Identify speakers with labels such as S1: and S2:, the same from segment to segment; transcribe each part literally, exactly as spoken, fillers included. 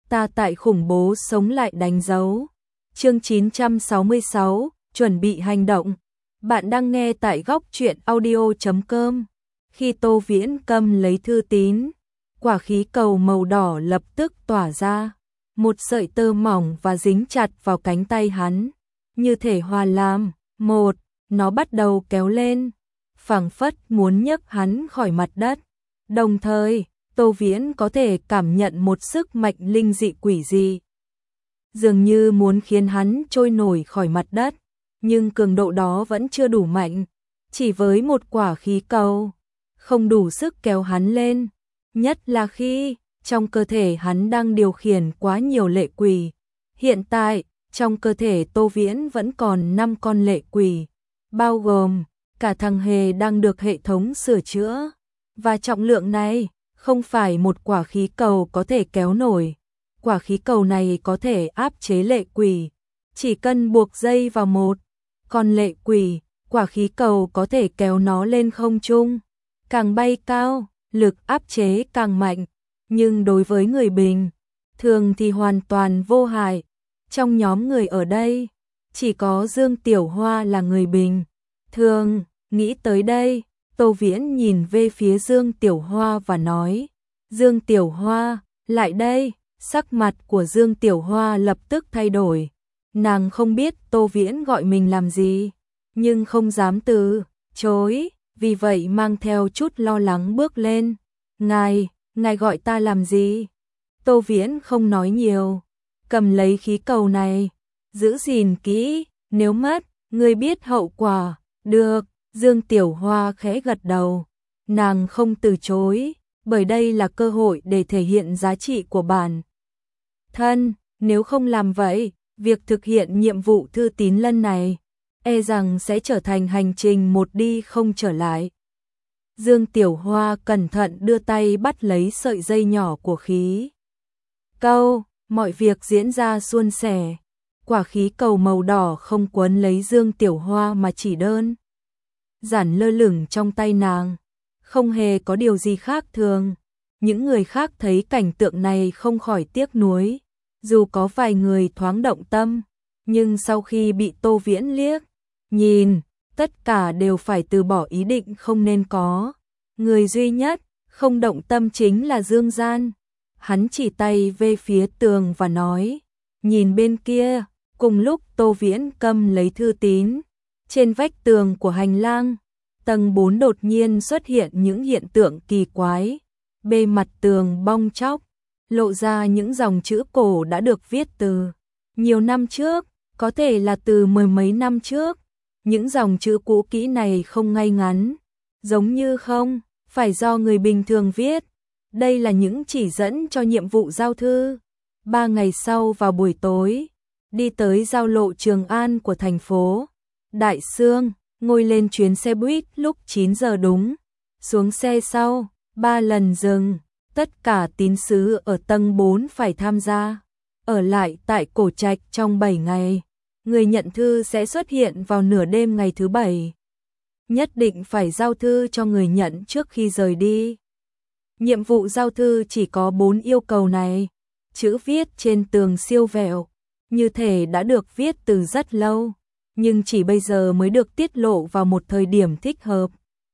S1: Ta tại khủng bố sống lại đánh dấu. Chương chín trăm sáu mươi sáu, chuẩn bị hành động. Bạn đang nghe tại góc truyện audio chấm com. Khi Tô Viễn cầm lấy thư tín, quả khí cầu màu đỏ lập tức tỏa ra. Một sợi tơ mỏng và dính chặt vào cánh tay hắn. Như thể hòa làm một, nó bắt đầu kéo lên, phảng phất muốn nhấc hắn khỏi mặt đất. Đồng thời, Tô Viễn có thể cảm nhận một sức mạnh linh dị quỷ dị, dường như muốn khiến hắn trôi nổi khỏi mặt đất, nhưng cường độ đó vẫn chưa đủ mạnh, chỉ với một quả khí cầu, không đủ sức kéo hắn lên, nhất là khi trong cơ thể hắn đang điều khiển quá nhiều lệ quỷ. Hiện tại, trong cơ thể Tô Viễn vẫn còn năm con lệ quỷ, bao gồm cả thằng Hề đang được hệ thống sửa chữa, và trọng lượng này không phải một quả khí cầu có thể kéo nổi. Quả khí cầu này có thể áp chế lệ quỷ, chỉ cần buộc dây vào một con lệ quỷ, quả khí cầu có thể kéo nó lên không trung. Càng bay cao, lực áp chế càng mạnh, nhưng đối với người bình thường thì hoàn toàn vô hại. Trong nhóm người ở đây, chỉ có Dương Tiểu Hoa là người bình thường. Nghĩ tới đây, Tô Viễn nhìn về phía Dương Tiểu Hoa và nói: Dương Tiểu Hoa, lại đây. Sắc mặt của Dương Tiểu Hoa lập tức thay đổi. Nàng không biết Tô Viễn gọi mình làm gì, nhưng không dám từ chối, vì vậy mang theo chút lo lắng bước lên. Ngài, ngài gọi ta làm gì? Tô Viễn không nói nhiều, cầm lấy khí cầu này, giữ gìn kỹ, nếu mất, ngươi biết hậu quả. Được, Dương Tiểu Hoa khẽ gật đầu, nàng không từ chối, bởi đây là cơ hội để thể hiện giá trị của bản thân, nếu không làm vậy, việc thực hiện nhiệm vụ thư tín lần này, e rằng sẽ trở thành hành trình một đi không trở lại. Dương Tiểu Hoa cẩn thận đưa tay bắt lấy sợi dây nhỏ của khí cầu, mọi việc diễn ra suôn sẻ. Quả khí cầu màu đỏ không quấn lấy Dương Tiểu Hoa mà chỉ đơn giản lơ lửng trong tay nàng, không hề có điều gì khác thường. Những người khác thấy cảnh tượng này không khỏi tiếc nuối, dù có vài người thoáng động tâm, nhưng sau khi bị Tô Viễn liếc nhìn, tất cả đều phải từ bỏ ý định không nên có. Người duy nhất không động tâm chính là Dương Gian. Hắn chỉ tay về phía tường và nói: nhìn bên kia. Cùng lúc Tô Viễn cầm lấy thư tín, trên vách tường của hành lang tầng bốn đột nhiên xuất hiện những hiện tượng kỳ quái. Bề mặt tường bong tróc, lộ ra những dòng chữ cổ đã được viết từ nhiều năm trước, có thể là từ mười mấy năm trước. Những dòng chữ cũ kỹ này không ngay ngắn, giống như không phải do người bình thường viết. Đây là những chỉ dẫn cho nhiệm vụ giao thư. Ba ngày sau vào buổi tối, đi tới giao lộ Trường An của thành phố Đại Xương, ngồi lên chuyến xe buýt lúc chín giờ đúng. Xuống xe sau, ba lần dừng, tất cả tín sứ ở tầng bốn phải tham gia. Ở lại tại Cổ Trạch trong bảy ngày, người nhận thư sẽ xuất hiện vào nửa đêm ngày thứ bảy. Nhất định phải giao thư cho người nhận trước khi rời đi. Nhiệm vụ giao thư chỉ có bốn yêu cầu này. Chữ viết trên tường siêu vẹo, như thể đã được viết từ rất lâu, nhưng chỉ bây giờ mới được tiết lộ vào một thời điểm thích hợp.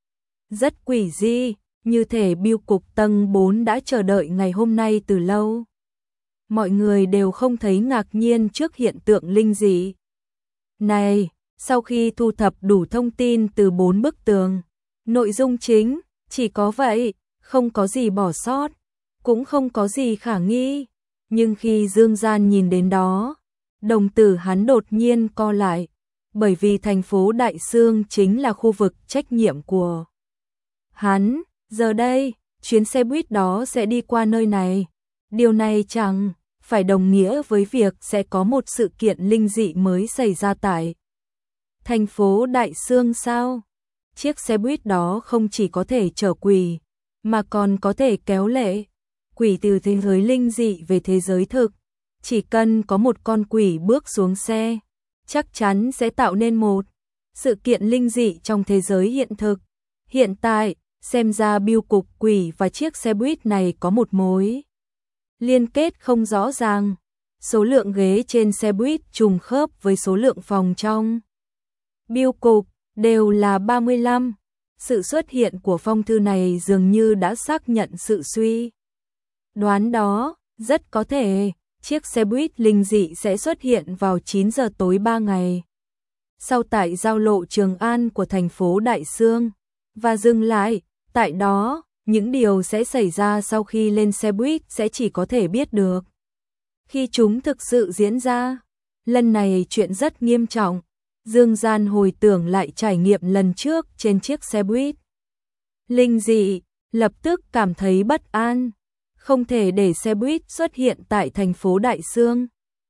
S1: Rất quỷ dị, như thể bưu cục tầng bốn đã chờ đợi ngày hôm nay từ lâu. Mọi người đều không thấy ngạc nhiên trước hiện tượng linh dị này. Sau khi thu thập đủ thông tin từ bốn bức tường, nội dung chính chỉ có vậy, không có gì bỏ sót, cũng không có gì khả nghi. Nhưng khi Dương Gian nhìn đến đó, đồng tử hắn đột nhiên co lại, bởi vì thành phố Đại Xương chính là khu vực trách nhiệm của hắn. Giờ đây, chuyến xe buýt đó sẽ đi qua nơi này. Điều này chẳng phải đồng nghĩa với việc sẽ có một sự kiện linh dị mới xảy ra tại thành phố Đại Xương sao? Chiếc xe buýt đó không chỉ có thể chở quỷ, mà còn có thể kéo lệ quỷ từ thế giới linh dị về thế giới thực. Chỉ cần có một con quỷ bước xuống xe, chắc chắn sẽ tạo nên một sự kiện linh dị trong thế giới hiện thực. Hiện tại, xem ra bưu cục quỷ và chiếc xe buýt này có một mối liên kết không rõ ràng. Số lượng ghế trên xe buýt trùng khớp với số lượng phòng trong bưu cục đều là ba mươi lăm. Sự xuất hiện của phong thư này dường như đã xác nhận sự suy đoán đó, rất có thể chiếc xe buýt linh dị sẽ xuất hiện vào chín giờ tối ba ngày sau tại giao lộ Trường An của thành phố Đại Xương và dừng lại tại đó. Những điều sẽ xảy ra sau khi lên xe buýt sẽ chỉ có thể biết được khi chúng thực sự diễn ra. Lần này chuyện rất nghiêm trọng. Dương Gian hồi tưởng lại trải nghiệm lần trước trên chiếc xe buýt linh dị, lập tức cảm thấy bất an. Không thể để xe buýt xuất hiện tại thành phố Đại Xương.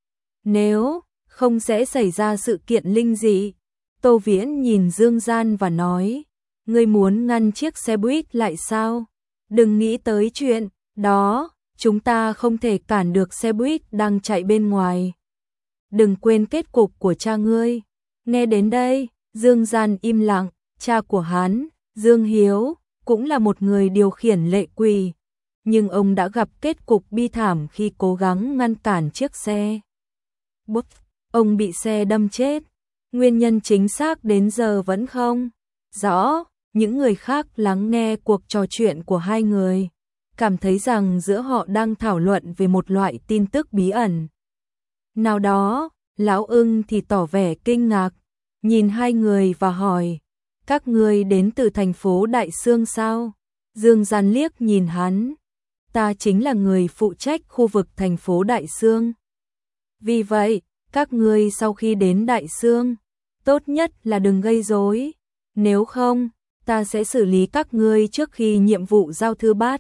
S1: Nếu không sẽ xảy ra sự kiện linh dị. Tô Viễn nhìn Dương Gian và nói, ngươi muốn ngăn chiếc xe buýt lại sao? Đừng nghĩ tới chuyện đó, chúng ta không thể cản được xe buýt đang chạy bên ngoài. Đừng quên kết cục của cha ngươi. Nghe đến đây, Dương Gian im lặng. Cha của hắn, Dương Hiếu, cũng là một người điều khiển lệ quỷ, nhưng ông đã gặp kết cục bi thảm khi cố gắng ngăn cản chiếc xe bus. Ông bị xe đâm chết. Nguyên nhân chính xác đến giờ vẫn không rõ. Những người khác lắng nghe cuộc trò chuyện của hai người, cảm thấy rằng giữa họ đang thảo luận về một loại tin tức bí ẩn nào đó. Lão Ưng thì tỏ vẻ kinh ngạc, nhìn hai người và hỏi, các ngươi đến từ thành phố Đại Xương sao? Dương Gian liếc nhìn hắn, ta chính là người phụ trách khu vực thành phố Đại Xương. Vì vậy, các ngươi sau khi đến Đại Xương, tốt nhất là đừng gây rối, nếu không, ta sẽ xử lý các ngươi trước khi nhiệm vụ giao thư bắt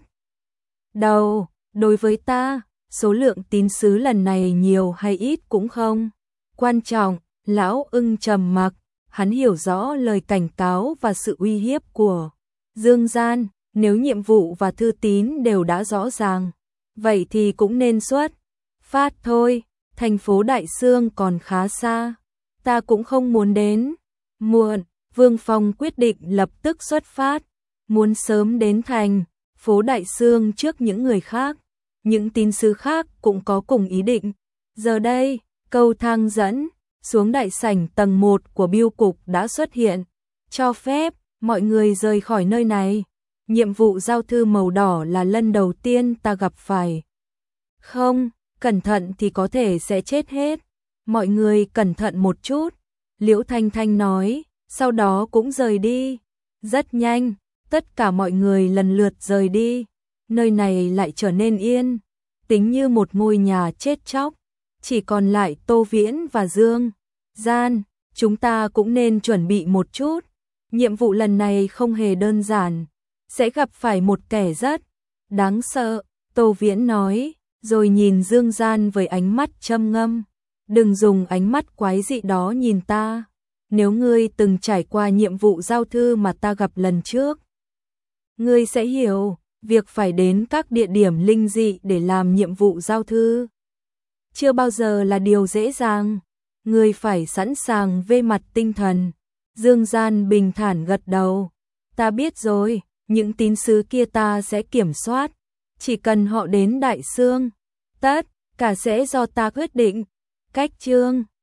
S1: đầu. Đối với ta, số lượng tín sứ lần này nhiều hay ít cũng không quan trọng. Lão Ưng trầm mặc, hắn hiểu rõ lời cảnh cáo và sự uy hiếp của Dương Gian. Nếu nhiệm vụ và thư tín đều đã rõ ràng, vậy thì cũng nên xuất phát thôi. Thành phố Đại Xương còn khá xa, ta cũng không muốn đến muộn. Vương Phong quyết định lập tức xuất phát, muốn sớm đến thành phố Đại Xương trước những người khác. Những tín sứ khác cũng có cùng ý định. Giờ đây, cầu thang dẫn xuống đại sảnh tầng một của bưu cục đã xuất hiện, cho phép mọi người rời khỏi nơi này. Nhiệm vụ giao thư màu đỏ là lần đầu tiên ta gặp phải. Không, cẩn thận thì có thể sẽ chết hết. Mọi người cẩn thận một chút, Liễu Thanh Thanh nói, sau đó cũng rời đi. Rất nhanh, tất cả mọi người lần lượt rời đi. Nơi này lại trở nên yên tĩnh như một ngôi nhà chết chóc. Chỉ còn lại Tô Viễn và Dương Gian. Chúng ta cũng nên chuẩn bị một chút. Nhiệm vụ lần này không hề đơn giản, sẽ gặp phải một kẻ rất đáng sợ, Tô Viễn nói, rồi nhìn Dương Gian với ánh mắt châm ngâm. Đừng dùng ánh mắt quái dị đó nhìn ta. Nếu ngươi từng trải qua nhiệm vụ giao thư mà ta gặp lần trước, ngươi sẽ hiểu, việc phải đến các địa điểm linh dị để làm nhiệm vụ giao thư chưa bao giờ là điều dễ dàng. Ngươi phải sẵn sàng về mặt tinh thần. Dương Gian bình thản gật đầu. Ta biết rồi, những tín sứ kia ta sẽ kiểm soát. Chỉ cần họ đến Đại Xương, tất cả sẽ do ta quyết định. Cách chương